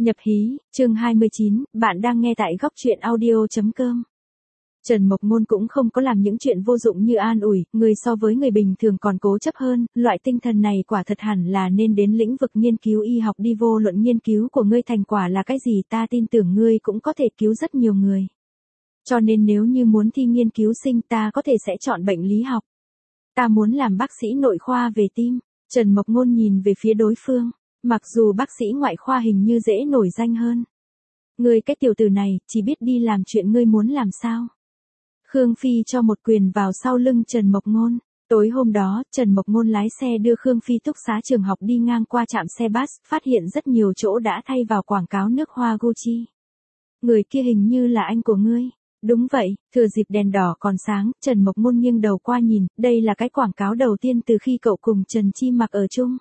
Nhập hí, chương 29, bạn đang nghe tại góc truyện audio.com. Trần Mộc Ngôn cũng không có làm những chuyện vô dụng như an ủi, người so với người bình thường còn cố chấp hơn, loại tinh thần này quả thật hẳn là nên đến lĩnh vực nghiên cứu y học đi, vô luận nghiên cứu của ngươi thành quả là cái gì, ta tin tưởng ngươi cũng có thể cứu rất nhiều người. Cho nên nếu như muốn thi nghiên cứu sinh ta có thể sẽ chọn bệnh lý học. Ta muốn làm bác sĩ nội khoa về tim. Trần Mộc Ngôn nhìn về phía đối phương. Mặc dù bác sĩ ngoại khoa hình như dễ nổi danh hơn. Ngươi cái tiểu tử này, chỉ biết đi làm chuyện ngươi muốn làm sao. Khương Phi cho một quyền vào sau lưng Trần Mộc Ngôn. Tối hôm đó, Trần Mộc Ngôn lái xe đưa Khương Phi túc xá trường học đi ngang qua trạm xe bus, phát hiện rất nhiều chỗ đã thay vào quảng cáo nước hoa Gucci. Người kia hình như là anh của ngươi. Đúng vậy, thừa dịp đèn đỏ còn sáng, Trần Mộc Ngôn nghiêng đầu qua nhìn, đây là cái quảng cáo đầu tiên từ khi cậu cùng Trần Chi Mặc ở chung.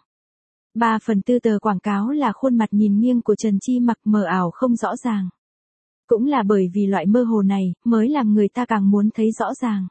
3/4 tờ quảng cáo là khuôn mặt nhìn nghiêng của Trần Chi Mặc mờ ảo không rõ ràng. Cũng là bởi vì loại mơ hồ này, mới làm người ta càng muốn thấy rõ ràng.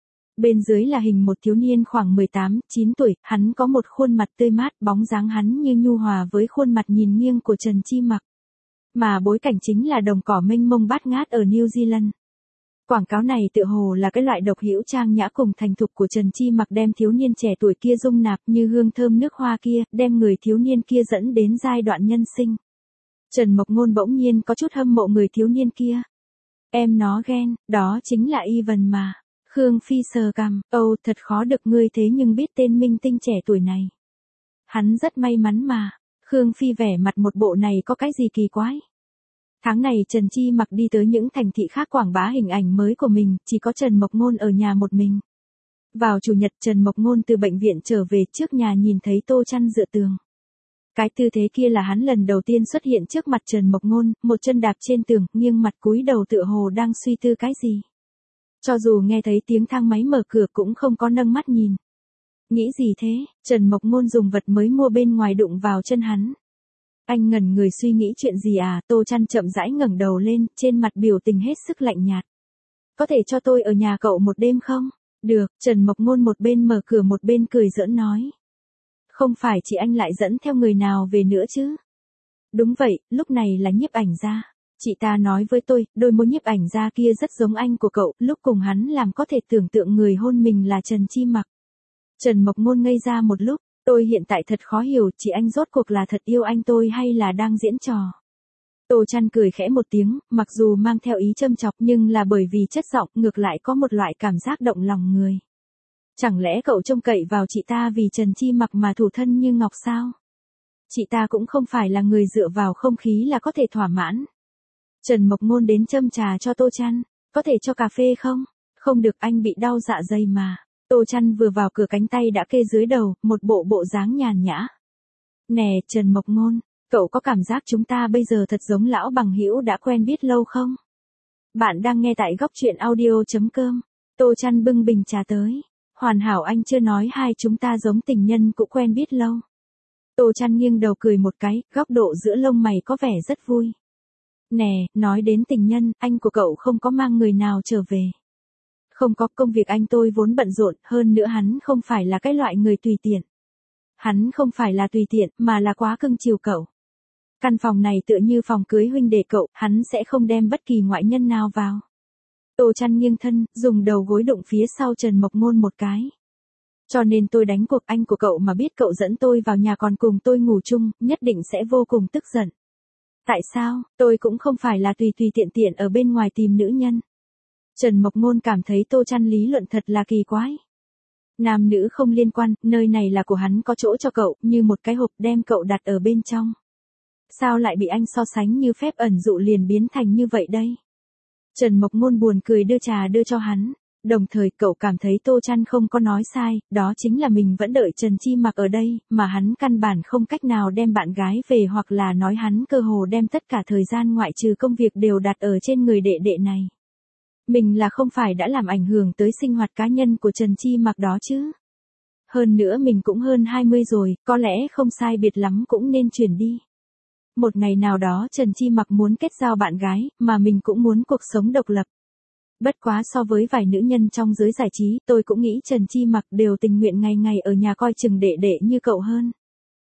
Bên dưới là hình một thiếu niên khoảng 18, 9 tuổi, hắn có một khuôn mặt tươi mát, bóng dáng hắn như nhu hòa với khuôn mặt nhìn nghiêng của Trần Chi Mặc. Mà bối cảnh chính là đồng cỏ mênh mông bát ngát ở New Zealand. Quảng cáo này tựa hồ là cái loại độc hữu trang nhã cùng thành thục của Trần Chi Mặc đem thiếu niên trẻ tuổi kia dung nạp như hương thơm nước hoa kia, đem người thiếu niên kia dẫn đến giai đoạn nhân sinh. Trần Mộc Ngôn bỗng nhiên có chút hâm mộ người thiếu niên kia. Em nó ghen, đó chính là Ivan mà. Khương Phi sờ cằm, thật khó được ngươi thế nhưng biết tên minh tinh trẻ tuổi này. Hắn rất may mắn mà. Khương Phi vẻ mặt một bộ này có cái gì kỳ quái. Tháng này Trần Chi Mặc đi tới những thành thị khác quảng bá hình ảnh mới của mình, chỉ có Trần Mộc Ngôn ở nhà một mình. Vào chủ nhật Trần Mộc Ngôn từ bệnh viện trở về, trước nhà nhìn thấy Tô Chăn dựa tường. Cái tư thế kia là hắn lần đầu tiên xuất hiện trước mặt Trần Mộc Ngôn, một chân đạp trên tường, nghiêng mặt cúi đầu tựa hồ đang suy tư cái gì. Cho dù nghe thấy tiếng thang máy mở cửa cũng không có nâng mắt nhìn. Nghĩ gì thế? Trần Mộc Ngôn dùng vật mới mua bên ngoài đụng vào chân hắn. Anh ngẩn người suy nghĩ chuyện gì à? Tô Chăn chậm rãi ngẩng đầu lên, trên mặt biểu tình hết sức lạnh nhạt. Có thể cho tôi ở nhà cậu một đêm không? Được, Trần Mộc Ngôn một bên mở cửa một bên cười giỡn nói. Không phải chị anh lại dẫn theo người nào về nữa chứ? Đúng vậy, lúc này là nhiếp ảnh gia. Chị ta nói với tôi, đôi môi nhiếp ảnh gia kia rất giống anh của cậu, lúc cùng hắn làm có thể tưởng tượng người hôn mình là Trần Chi Mặc. Trần Mộc Ngôn ngây ra một lúc. Tôi hiện tại thật khó hiểu, chị anh rốt cuộc là thật yêu anh tôi hay là đang diễn trò. Tô Chăn cười khẽ một tiếng, mặc dù mang theo ý châm chọc nhưng là bởi vì chất giọng ngược lại có một loại cảm giác động lòng người. Chẳng lẽ cậu trông cậy vào chị ta vì Trần Chi Mặc mà thủ thân như ngọc sao? Chị ta cũng không phải là người dựa vào không khí là có thể thỏa mãn. Trần Mộc Ngôn đến châm trà cho Tô Chăn, có thể cho cà phê không? Không được, anh bị đau dạ dày mà. Tô Chăn vừa vào cửa cánh tay đã kê dưới đầu, một bộ dáng nhàn nhã. Nè, Trần Mộc Ngôn, cậu có cảm giác chúng ta bây giờ thật giống lão bằng hữu đã quen biết lâu không? Bạn đang nghe tại góc truyện audio.com. Tô Chăn bưng bình trà tới. Hoàn hảo, anh chưa nói hai chúng ta giống tình nhân cũng quen biết lâu. Tô Chăn nghiêng đầu cười một cái, góc độ giữa lông mày có vẻ rất vui. Nè, nói đến tình nhân, anh của cậu không có mang người nào trở về. Không có, công việc anh tôi vốn bận rộn, hơn nữa hắn không phải là cái loại người tùy tiện. Hắn không phải là tùy tiện, mà là quá cưng chiều cậu. Căn phòng này tựa như phòng cưới huynh đệ cậu, hắn sẽ không đem bất kỳ ngoại nhân nào vào. Tô Chăn nghiêng thân, dùng đầu gối đụng phía sau Trần Mộc Ngôn một cái. Cho nên tôi đánh cuộc, anh của cậu mà biết cậu dẫn tôi vào nhà còn cùng tôi ngủ chung, nhất định sẽ vô cùng tức giận. Tại sao? Tôi cũng không phải là tùy tiện ở bên ngoài tìm nữ nhân. Trần Mộc Ngôn cảm thấy Tô Chăn lý luận thật là kỳ quái. Nam nữ không liên quan, nơi này là của hắn, có chỗ cho cậu, như một cái hộp đem cậu đặt ở bên trong. Sao lại bị anh so sánh như phép ẩn dụ liền biến thành như vậy đây? Trần Mộc Ngôn buồn cười đưa trà đưa cho hắn. Đồng thời cậu cảm thấy Tô Chăn không có nói sai, đó chính là mình vẫn đợi Trần Chi Mặc ở đây, mà hắn căn bản không cách nào đem bạn gái về, hoặc là nói hắn cơ hồ đem tất cả thời gian ngoại trừ công việc đều đặt ở trên người đệ đệ này. Mình là không phải đã làm ảnh hưởng tới sinh hoạt cá nhân của Trần Chi Mặc đó chứ? Hơn nữa mình cũng hơn 20 rồi, có lẽ không sai biệt lắm cũng nên chuyển đi. Một ngày nào đó Trần Chi Mặc muốn kết giao bạn gái, mà mình cũng muốn cuộc sống độc lập. Bất quá so với vài nữ nhân trong giới giải trí, tôi cũng nghĩ Trần Chi Mặc đều tình nguyện ngày ngày ở nhà coi chừng đệ đệ như cậu hơn.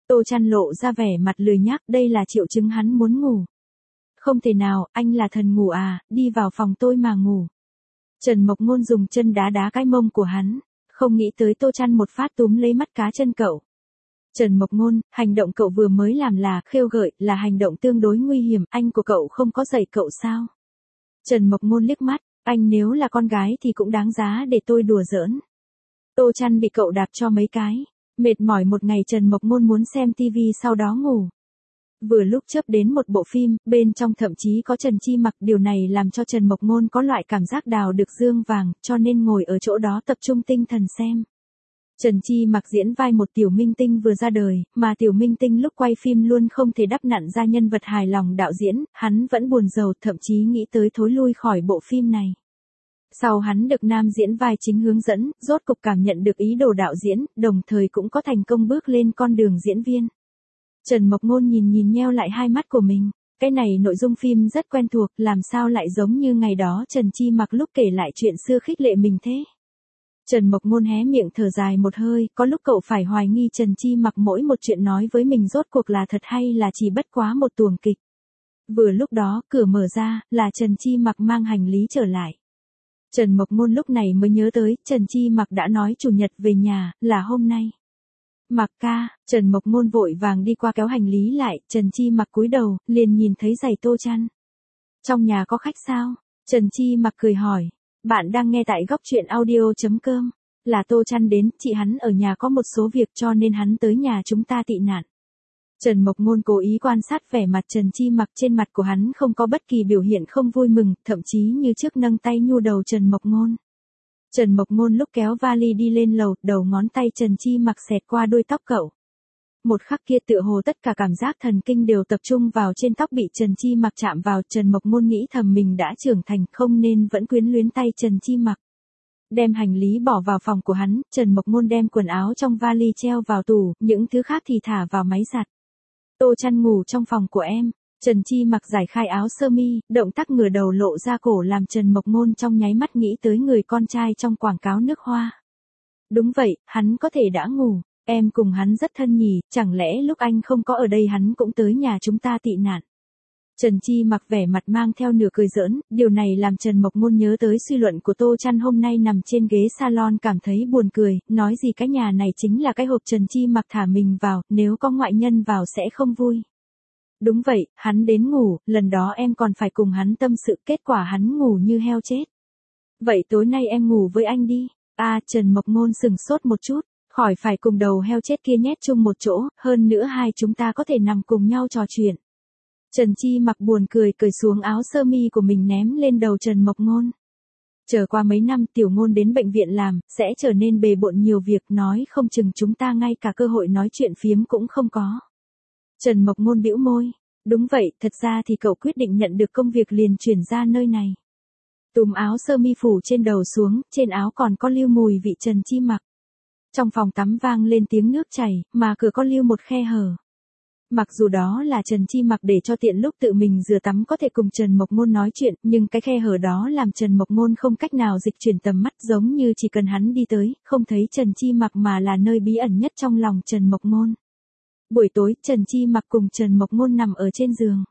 Tô Chăn lộ ra vẻ mặt lười nhác, đây là triệu chứng hắn muốn ngủ. Không thể nào, anh là thần ngủ à, đi vào phòng tôi mà ngủ. Trần Mộc Ngôn dùng chân đá đá cái mông của hắn, không nghĩ tới Tô Chăn một phát túm lấy mắt cá chân cậu. Trần Mộc Ngôn, hành động cậu vừa mới làm là khêu gợi, là hành động tương đối nguy hiểm, anh của cậu không có dạy cậu sao? Trần Mộc Ngôn liếc mắt, anh nếu là con gái thì cũng đáng giá để tôi đùa giỡn. Tô Chăn bị cậu đạp cho mấy cái, mệt mỏi một ngày Trần Mộc Ngôn muốn xem tivi sau đó ngủ. Vừa lúc chớp đến một bộ phim, bên trong thậm chí có Trần Chi Mặc, điều này làm cho Trần Mộc Ngôn có loại cảm giác đào được dương vàng, cho nên ngồi ở chỗ đó tập trung tinh thần xem. Trần Chi Mặc diễn vai một tiểu minh tinh vừa ra đời, mà tiểu minh tinh lúc quay phim luôn không thể đắp nặn ra nhân vật hài lòng đạo diễn, hắn vẫn buồn rầu, thậm chí nghĩ tới thối lui khỏi bộ phim này. Sau hắn được nam diễn vai chính hướng dẫn, rốt cục cảm nhận được ý đồ đạo diễn, đồng thời cũng có thành công bước lên con đường diễn viên. Trần Mộc Ngôn nhìn nheo lại hai mắt của mình, cái này nội dung phim rất quen thuộc, làm sao lại giống như ngày đó Trần Chi Mặc lúc kể lại chuyện xưa khích lệ mình thế. Trần Mộc Ngôn hé miệng thở dài một hơi, có lúc cậu phải hoài nghi Trần Chi Mặc mỗi một chuyện nói với mình rốt cuộc là thật hay là chỉ bất quá một tuồng kịch. Vừa lúc đó, cửa mở ra, là Trần Chi Mặc mang hành lý trở lại. Trần Mộc Ngôn lúc này mới nhớ tới, Trần Chi Mặc đã nói chủ nhật về nhà, là hôm nay. Mặc ca, Trần Mộc Ngôn vội vàng đi qua kéo hành lý lại, Trần Chi Mặc cúi đầu, liền nhìn thấy giày Tô Chăn. Trong nhà có khách sao? Trần Chi Mặc cười hỏi. Bạn đang nghe tại góc truyện audio.com. Là Tô Chăn đến, chị hắn ở nhà có một số việc cho nên hắn tới nhà chúng ta tị nạn. Trần Mộc Ngôn cố ý quan sát vẻ mặt Trần Chi Mặc, trên mặt của hắn không có bất kỳ biểu hiện không vui mừng, thậm chí như trước nâng tay nhu đầu Trần Mộc Ngôn. Trần Mộc Ngôn lúc kéo vali đi lên lầu, đầu ngón tay Trần Chi Mặc xẹt qua đuôi tóc cậu. Một khắc kia tựa hồ tất cả cảm giác thần kinh đều tập trung vào trên tóc bị Trần Chi Mặc chạm vào, Trần Mộc Ngôn nghĩ thầm mình đã trưởng thành không nên vẫn quyến luyến tay Trần Chi Mặc. Đem hành lý bỏ vào phòng của hắn, Trần Mộc Ngôn đem quần áo trong vali treo vào tủ, những thứ khác thì thả vào máy giặt. Tô Chăn ngủ trong phòng của em. Trần Chi Mặc giải khai áo sơ mi, động tác ngửa đầu lộ ra cổ làm Trần Mộc Ngôn trong nháy mắt nghĩ tới người con trai trong quảng cáo nước hoa. Đúng vậy, hắn có thể đã ngủ, em cùng hắn rất thân nhỉ, chẳng lẽ lúc anh không có ở đây hắn cũng tới nhà chúng ta tị nạn. Trần Chi Mặc vẻ mặt mang theo nửa cười giỡn, điều này làm Trần Mộc Ngôn nhớ tới suy luận của Tô Chăn hôm nay nằm trên ghế salon cảm thấy buồn cười, nói gì cái nhà này chính là cái hộp Trần Chi Mặc thả mình vào, nếu có ngoại nhân vào sẽ không vui. Đúng vậy, hắn đến ngủ, lần đó em còn phải cùng hắn tâm sự, kết quả hắn ngủ như heo chết. Vậy tối nay em ngủ với anh đi. Trần Mộc Ngôn sừng sốt một chút, khỏi phải cùng đầu heo chết kia nhét chung một chỗ, hơn nữa hai chúng ta có thể nằm cùng nhau trò chuyện. Trần Chi Mặc buồn cười cởi xuống áo sơ mi của mình ném lên đầu Trần Mộc Ngôn. Chờ qua mấy năm Tiểu Ngôn đến bệnh viện làm, sẽ trở nên bề bộn nhiều việc, nói không chừng chúng ta ngay cả cơ hội nói chuyện phiếm cũng không có. Trần Mộc Ngôn bĩu môi. Đúng vậy, thật ra thì cậu quyết định nhận được công việc liền chuyển ra nơi này. Túm áo sơ mi phủ trên đầu xuống, trên áo còn có lưu mùi vị Trần Chi Mặc. Trong phòng tắm vang lên tiếng nước chảy, mà cửa có lưu một khe hở. Mặc dù đó là Trần Chi Mặc để cho tiện lúc tự mình rửa tắm có thể cùng Trần Mộc Ngôn nói chuyện, nhưng cái khe hở đó làm Trần Mộc Ngôn không cách nào dịch chuyển tầm mắt, giống như chỉ cần hắn đi tới, không thấy Trần Chi Mặc mà là nơi bí ẩn nhất trong lòng Trần Mộc Ngôn. Buổi tối, Trần Chi Mặc cùng Trần Mộc Ngôn nằm ở trên giường.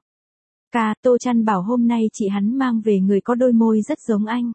Tô Chăn bảo hôm nay chị hắn mang về người có đôi môi rất giống anh.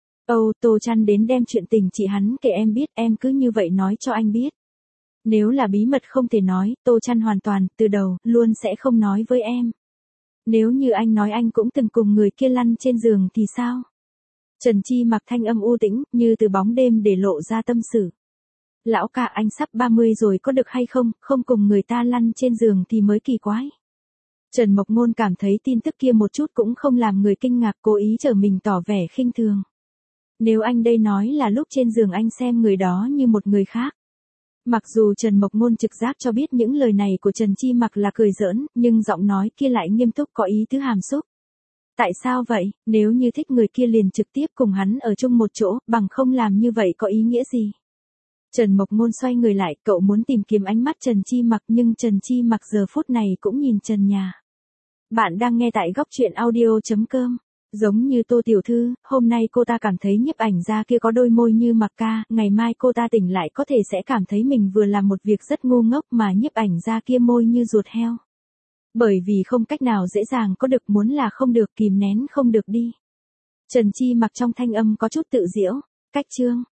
Tô Chăn đến đem chuyện tình chị hắn kể em biết, em cứ như vậy nói cho anh biết. Nếu là bí mật không thể nói, Tô Chăn hoàn toàn, từ đầu, luôn sẽ không nói với em. Nếu như anh nói anh cũng từng cùng người kia lăn trên giường thì sao? Trần Chi Mặc thanh âm u tĩnh, như từ bóng đêm để lộ ra tâm sự. Lão ca, anh sắp 30 rồi có được hay không, không cùng người ta lăn trên giường thì mới kỳ quái. Trần Mộc Ngôn cảm thấy tin tức kia một chút cũng không làm người kinh ngạc, cố ý trở mình tỏ vẻ khinh thường. Nếu anh đây nói là lúc trên giường anh xem người đó như một người khác. Mặc dù Trần Mộc Ngôn trực giác cho biết những lời này của Trần Chi Mặc là cười giỡn, nhưng giọng nói kia lại nghiêm túc có ý tứ hàm xúc. Tại sao vậy, nếu như thích người kia liền trực tiếp cùng hắn ở chung một chỗ, bằng không làm như vậy có ý nghĩa gì? Trần Mộc Ngôn xoay người lại, cậu muốn tìm kiếm ánh mắt Trần Chi Mặc nhưng Trần Chi Mặc giờ phút này cũng nhìn trần nhà. Bạn đang nghe tại góc truyện audio.com. Giống như Tô Tiểu Thư, hôm nay cô ta cảm thấy nhiếp ảnh gia kia có đôi môi như Mạc Ca, ngày mai cô ta tỉnh lại có thể sẽ cảm thấy mình vừa làm một việc rất ngu ngốc mà nhiếp ảnh gia kia môi như ruột heo. Bởi vì không cách nào dễ dàng có được, muốn là không được, kìm nén không được đi. Trần Chi Mặc trong thanh âm có chút tự giễu, cách chương.